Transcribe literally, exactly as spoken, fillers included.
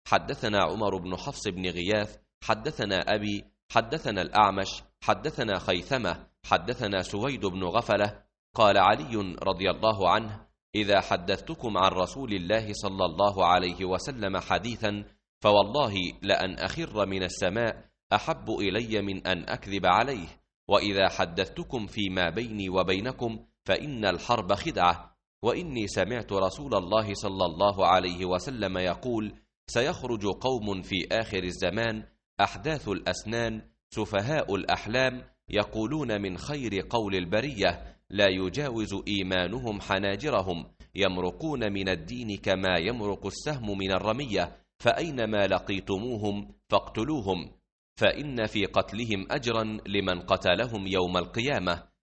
حدثنا عمر بن حفص بن غياث حدثنا أبي حدثنا الأعمش حدثنا خيثمة حدثنا سويد بن غفلة قال علي رضي الله عنه: إذا حدثتكم عن رسول الله صلى الله عليه وسلم حديثا فوالله لأن أخر من السماء أحب إلي من أن أكذب عليه، وإذا حدثتكم فيما بيني وبينكم فإن الحرب خدعة، وإني سمعت رسول الله صلى الله عليه وسلم يقول: سيخرج قوم في آخر الزمان أحداث الأسنان سفهاء الأحلام يقولون من خير قول البرية لا يجاوز إيمانهم حناجرهم، يمرقون من الدين كما يمرق السهم من الرمية، فأينما لقيتموهم فاقتلوهم، فإن في قتلهم أجرا لمن قتلهم يوم القيامة،